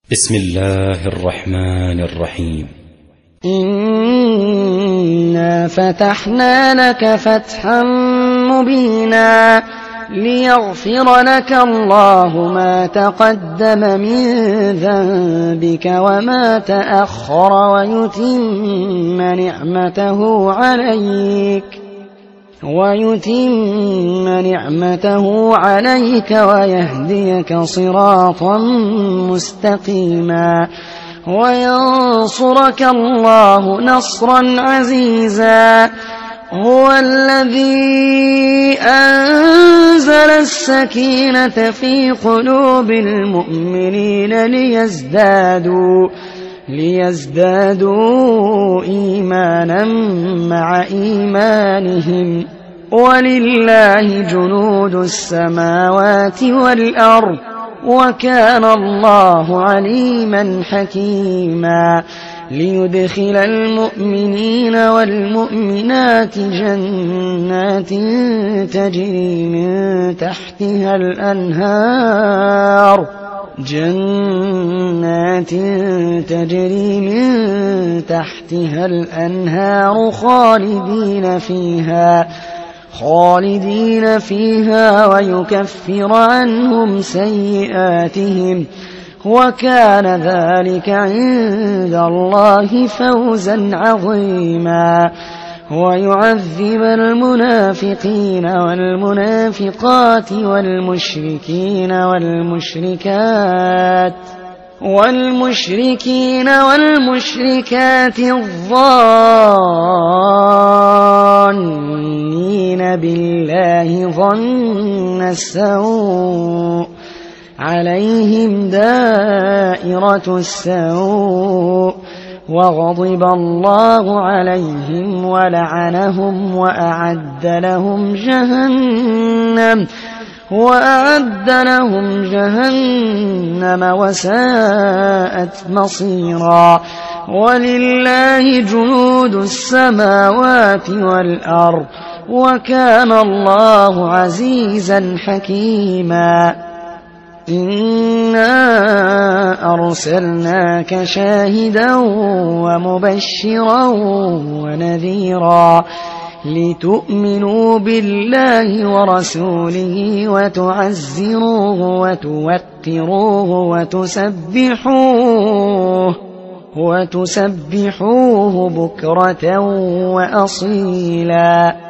بسم الله الرحمن الرحيم. إنا فتحنا لك فتحا مبينا ليغفر لك الله ما تقدم من ذنبك وما تأخر ويتم نعمته عليك ويهديك صراطا مستقيما وينصرك الله نصرا عزيزا. هو الذي أنزل السكينة في قلوب المؤمنين ليزدادوا إيمانا مع إيمانهم ولله جنود السماوات والأرض وكان الله عليما حكيما. ليدخل المؤمنين والمؤمنات جنات تجري من تحتها الأنهار خالدين فيها ويكفر عنهم سيئاتهم وكان ذلك عند الله فوزا عظيما. ويعذب المنافقين والمنافقات والمشركين والمشركات الظانين بالله ظن السوء عليهم دائرة السوء وغضب الله عليهم ولعنهم وأعد لهم جهنم وساءت مصيرا. ولله جنود السماوات والأرض وكان الله عزيزا حكيما. إنا أرسلناك شاهدا ومبشرا ونذيرا لتؤمنوا بالله ورسوله وتعزروه وتوقروه وتسبحوه بكرة وأصيلا.